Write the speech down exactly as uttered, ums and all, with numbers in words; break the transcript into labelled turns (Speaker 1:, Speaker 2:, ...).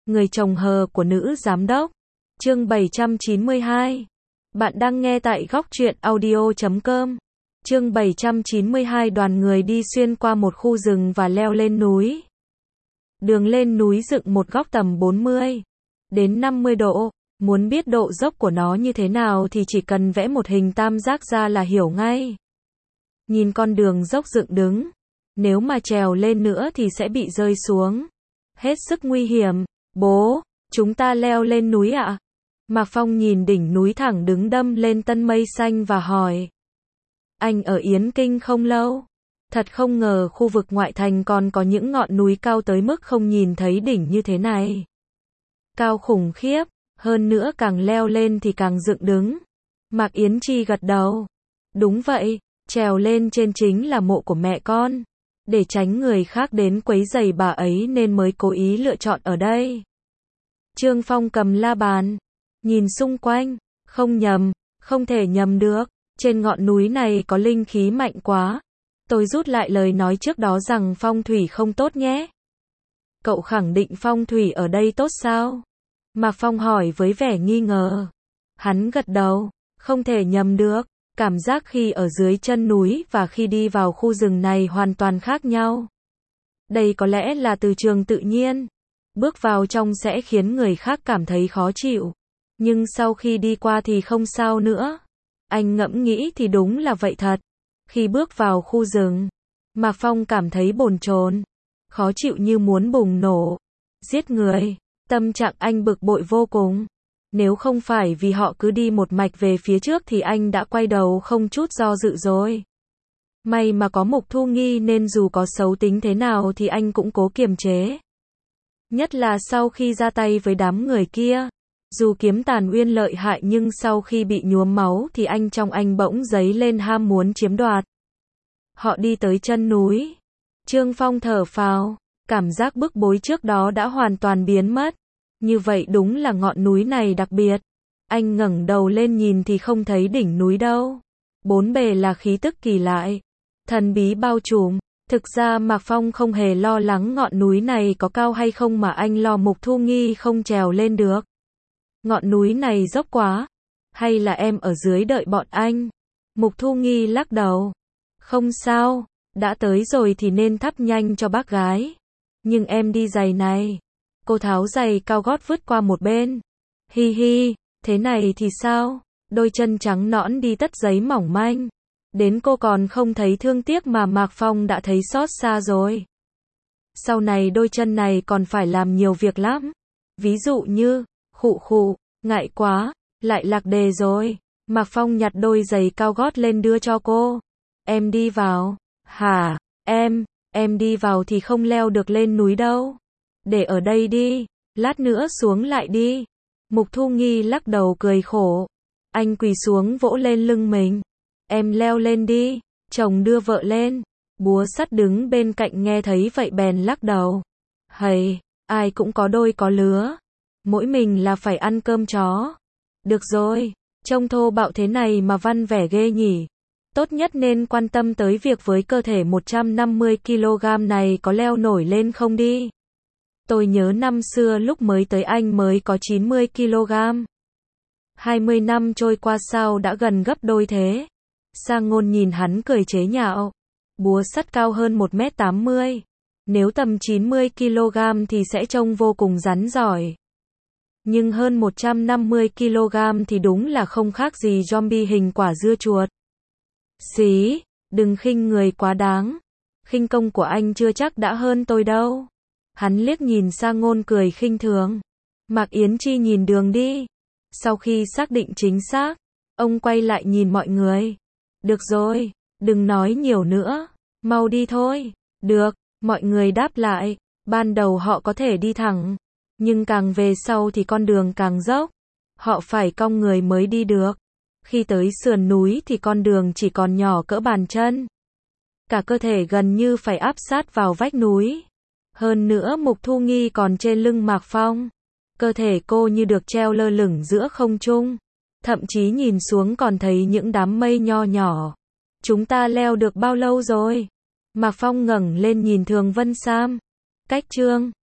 Speaker 1: Người chồng hờ của nữ giám đốc. Chương bảy trăm chín mươi hai. Bạn đang nghe tại góc truyện audio chấm com. Chương bảy trăm chín mươi hai. Đoàn người đi xuyên qua một khu rừng và leo lên núi. Đường lên núi dựng một góc tầm bốn mươi đến năm mươi độ. Muốn biết độ dốc của nó như thế nào thì chỉ cần vẽ một hình tam giác ra là hiểu ngay. Nhìn con đường dốc dựng đứng. Nếu mà trèo lên nữa thì sẽ bị rơi xuống. Hết sức nguy hiểm. Bố, chúng ta leo lên núi ạ? Mạc Phong nhìn đỉnh núi thẳng đứng đâm lên tân mây xanh và hỏi. Anh ở Yến Kinh không lâu. Thật không ngờ khu vực ngoại thành còn có những ngọn núi cao tới mức không nhìn thấy đỉnh như thế này. Cao khủng khiếp, hơn nữa càng leo lên thì càng dựng đứng. Mạc Yến Chi gật đầu. Đúng vậy, trèo lên trên chính là mộ của mẹ con. Để tránh người khác đến quấy rầy bà ấy nên mới cố ý lựa chọn ở đây. Trương Phong cầm la bàn, nhìn xung quanh, không nhầm, không thể nhầm được, trên ngọn núi này có linh khí mạnh quá. Tôi rút lại lời nói trước đó rằng phong thủy không tốt nhé. Cậu khẳng định phong thủy ở đây tốt sao? Mạc Phong hỏi với vẻ nghi ngờ. Hắn gật đầu, không thể nhầm được. Cảm giác khi ở dưới chân núi và khi đi vào khu rừng này hoàn toàn khác nhau. Đây có lẽ là từ trường tự nhiên. Bước vào trong sẽ khiến người khác cảm thấy khó chịu. Nhưng sau khi đi qua thì không sao nữa. Anh ngẫm nghĩ thì đúng là vậy thật. Khi bước vào khu rừng, Mạc Phong cảm thấy bồn chồn, khó chịu như muốn bùng nổ, giết người. Tâm trạng anh bực bội vô cùng. Nếu không phải vì họ cứ đi một mạch về phía trước thì anh đã quay đầu không chút do dự rồi. May mà có Mục Thu Nghi nên dù có xấu tính thế nào thì anh cũng cố kiềm chế. Nhất là sau khi ra tay với đám người kia. Dù kiếm tàn uyên lợi hại nhưng sau khi bị nhuốm máu thì anh trong anh bỗng dấy lên ham muốn chiếm đoạt. Họ đi tới chân núi. Trương Phong thở phào, cảm giác bức bối trước đó đã hoàn toàn biến mất. Như vậy đúng là ngọn núi này đặc biệt. Anh ngẩng đầu lên nhìn thì không thấy đỉnh núi đâu. Bốn bề là khí tức kỳ lạ, thần bí bao trùm. Thực ra Mạc Phong không hề lo lắng ngọn núi này có cao hay không mà anh lo Mục Thu Nghi không trèo lên được. Ngọn núi này dốc quá. Hay là em ở dưới đợi bọn anh? Mục Thu Nghi lắc đầu. Không sao, đã tới rồi thì nên thắp nhanh cho bác gái. Nhưng em đi giày này. Cô tháo giày cao gót vứt qua một bên. Hi hi, thế này thì sao? Đôi chân trắng nõn đi tất giấy mỏng manh. Đến cô còn không thấy thương tiếc mà Mạc Phong đã thấy xót xa rồi. Sau này đôi chân này còn phải làm nhiều việc lắm. Ví dụ như, khụ khụ, ngại quá, lại lạc đề rồi. Mạc Phong nhặt đôi giày cao gót lên đưa cho cô. Em đi vào. Hả, em, em đi vào thì không leo được lên núi đâu. Để ở đây đi, lát nữa xuống lại đi. Mục Thu Nghi lắc đầu cười khổ. Anh quỳ xuống vỗ lên lưng mình. Em leo lên đi, chồng đưa vợ lên. Búa sắt đứng bên cạnh nghe thấy vậy bèn lắc đầu. Hầy, ai cũng có đôi có lứa. Mỗi mình là phải ăn cơm chó. Được rồi, trông thô bạo thế này mà văn vẻ ghê nhỉ. Tốt nhất nên quan tâm tới việc với cơ thể một trăm năm mươi ki lô gam này có leo nổi lên không đi. Tôi nhớ năm xưa lúc mới tới anh mới có chín mươi ki lô gam. hai mươi năm trôi qua sao đã gần gấp đôi thế. Sang Ngôn nhìn hắn cười chế nhạo. Búa sắt cao hơn một mét tám mươi. Nếu tầm chín mươi ki lô gam thì sẽ trông vô cùng rắn giỏi. Nhưng hơn một trăm năm mươi ki lô gam thì đúng là không khác gì zombie hình quả dưa chuột. Xí, đừng khinh người quá đáng. Khinh công của anh chưa chắc đã hơn tôi đâu. Hắn liếc nhìn Sang Ngôn cười khinh thường. Mạc Yến Chi nhìn đường đi. Sau khi xác định chính xác, ông quay lại nhìn mọi người. Được rồi, đừng nói nhiều nữa, mau đi thôi. Được, mọi người đáp lại. Ban đầu họ có thể đi thẳng, nhưng càng về sau thì con đường càng dốc. Họ phải cong người mới đi được. Khi tới sườn núi thì con đường chỉ còn nhỏ cỡ bàn chân. Cả cơ thể gần như phải áp sát vào vách núi. Hơn nữa Mục Thu Nghi còn trên lưng Mạc Phong. Cơ thể cô như được treo lơ lửng giữa không trung. Thậm chí nhìn xuống còn thấy những đám mây nho nhỏ. Chúng ta leo được bao lâu rồi? Mạc Phong ngẩng lên nhìn Thường Vân Sam. Cách chương